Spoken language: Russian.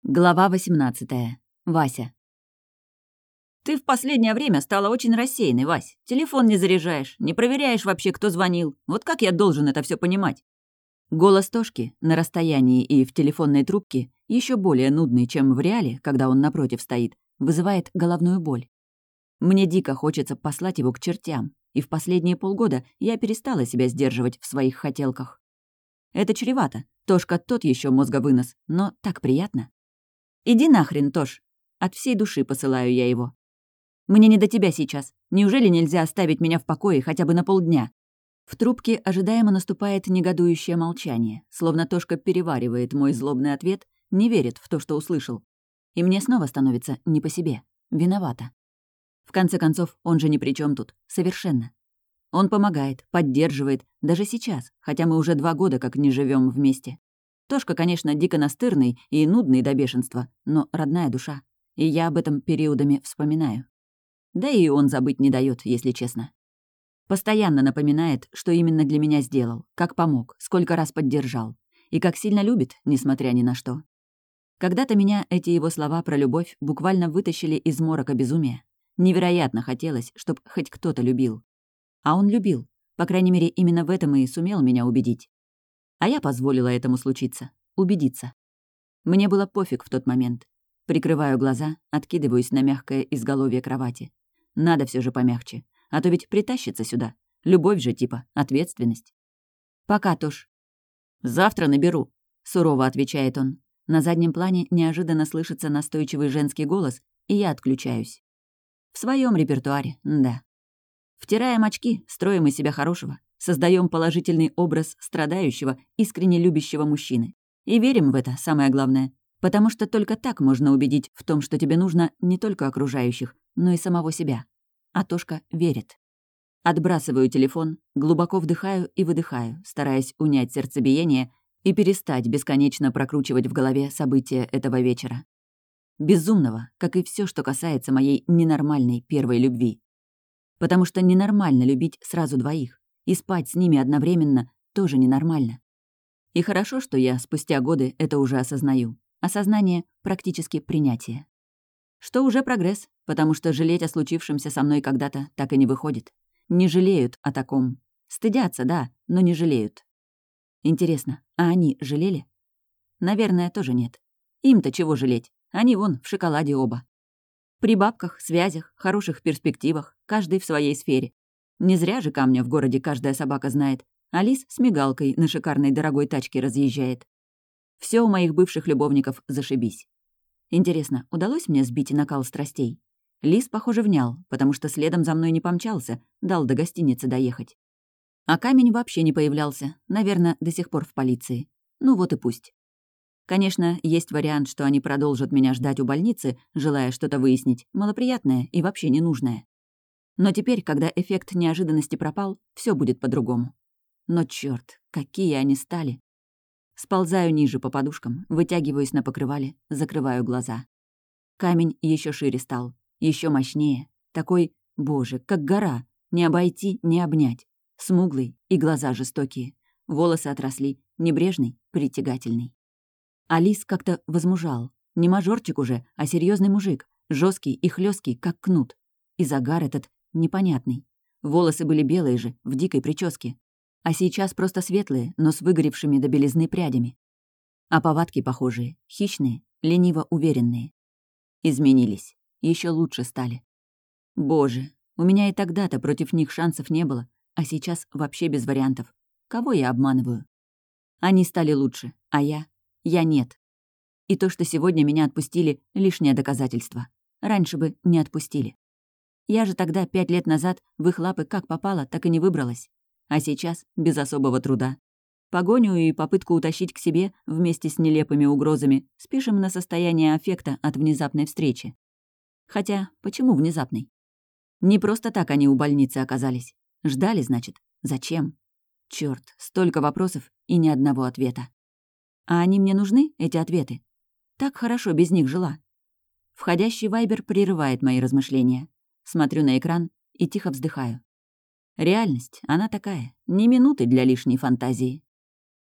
Глава 18. Вася. «Ты в последнее время стала очень рассеянной, Вась. Телефон не заряжаешь, не проверяешь вообще, кто звонил. Вот как я должен это все понимать?» Голос Тошки на расстоянии и в телефонной трубке, еще более нудный, чем в реале, когда он напротив стоит, вызывает головную боль. Мне дико хочется послать его к чертям, и в последние полгода я перестала себя сдерживать в своих хотелках. Это чревато. Тошка тот еще мозговынос, но так приятно. «Иди нахрен, Тош!» От всей души посылаю я его. «Мне не до тебя сейчас. Неужели нельзя оставить меня в покое хотя бы на полдня?» В трубке ожидаемо наступает негодующее молчание, словно Тошка переваривает мой злобный ответ, не верит в то, что услышал. И мне снова становится не по себе. Виновата. В конце концов, он же ни при чем тут. Совершенно. Он помогает, поддерживает, даже сейчас, хотя мы уже 2 года как не живем вместе. Тошка, конечно, дико настырный и нудный до бешенства, но родная душа. И я об этом периодами вспоминаю. Да и он забыть не дает, если честно. Постоянно напоминает, что именно для меня сделал, как помог, сколько раз поддержал. И как сильно любит, несмотря ни на что. Когда-то меня эти его слова про любовь буквально вытащили из морока безумия. Невероятно хотелось, чтоб хоть кто-то любил. А он любил. По крайней мере, именно в этом и сумел меня убедить. А я позволила этому случиться. Убедиться. Мне было пофиг в тот момент. Прикрываю глаза, откидываюсь на мягкое изголовье кровати. Надо все же помягче. А то ведь притащится сюда. Любовь же типа, ответственность. «Пока, Тош». «Завтра наберу», — сурово отвечает он. На заднем плане неожиданно слышится настойчивый женский голос, и я отключаюсь. В своем репертуаре, да. Втираем очки, строим из себя хорошего. Создаем положительный образ страдающего, искренне любящего мужчины. И верим в это, самое главное. Потому что только так можно убедить в том, что тебе нужно не только окружающих, но и самого себя. А Тошка верит. Отбрасываю телефон, глубоко вдыхаю и выдыхаю, стараясь унять сердцебиение и перестать бесконечно прокручивать в голове события этого вечера. Безумного, как и все, что касается моей ненормальной первой любви. Потому что ненормально любить сразу 2. И спать с ними одновременно тоже ненормально. И хорошо, что я спустя годы это уже осознаю. Осознание — практически принятие. Что уже прогресс, потому что жалеть о случившемся со мной когда-то так и не выходит. Не жалеют о таком. Стыдятся, да, но не жалеют. Интересно, а они жалели? Наверное, тоже нет. Им-то чего жалеть? Они вон в шоколаде оба. При бабках, связях, хороших перспективах, каждый в своей сфере. Не зря же камня в городе каждая собака знает, а лис с мигалкой на шикарной дорогой тачке разъезжает. Все у моих бывших любовников зашибись. Интересно, удалось мне сбить накал страстей? Лис, похоже, внял, потому что следом за мной не помчался, дал до гостиницы доехать. А камень вообще не появлялся, наверное, до сих пор в полиции. Ну вот и пусть. Конечно, есть вариант, что они продолжат меня ждать у больницы, желая что-то выяснить, малоприятное и вообще ненужное. Но теперь, когда эффект неожиданности пропал, все будет по-другому. Но чёрт, какие они стали. Сползаю ниже по подушкам, вытягиваюсь на покрывале, закрываю глаза. Камень еще шире стал, еще мощнее. Такой, боже, как гора, не обойти, не обнять. Смуглый и глаза жестокие. Волосы отросли, небрежный, притягательный. А лис как-то возмужал. Не мажорчик уже, а серьезный мужик, жесткий и хлесткий, как кнут. И загар этот непонятный. Волосы были белые же, в дикой прическе. А сейчас просто светлые, но с выгоревшими до белизны прядями. А повадки похожие, хищные, лениво уверенные. Изменились, еще лучше стали. Боже, у меня и тогда-то против них шансов не было, а сейчас вообще без вариантов. Кого я обманываю? Они стали лучше, а я нет. И то, что сегодня меня отпустили, лишнее доказательство. Раньше бы не отпустили. Я же тогда 5 лет назад в их лапы как попало, так и не выбралась. А сейчас без особого труда. Погоню и попытку утащить к себе вместе с нелепыми угрозами спишем на состояние аффекта от внезапной встречи. Хотя, почему внезапной? Не просто так они у больницы оказались. Ждали, значит. Зачем? Чёрт, столько вопросов и ни одного ответа. А они мне нужны, эти ответы? Так хорошо без них жила. Входящий вайбер прерывает мои размышления. Смотрю на экран и тихо вздыхаю. Реальность, она такая, ни минуты для лишней фантазии.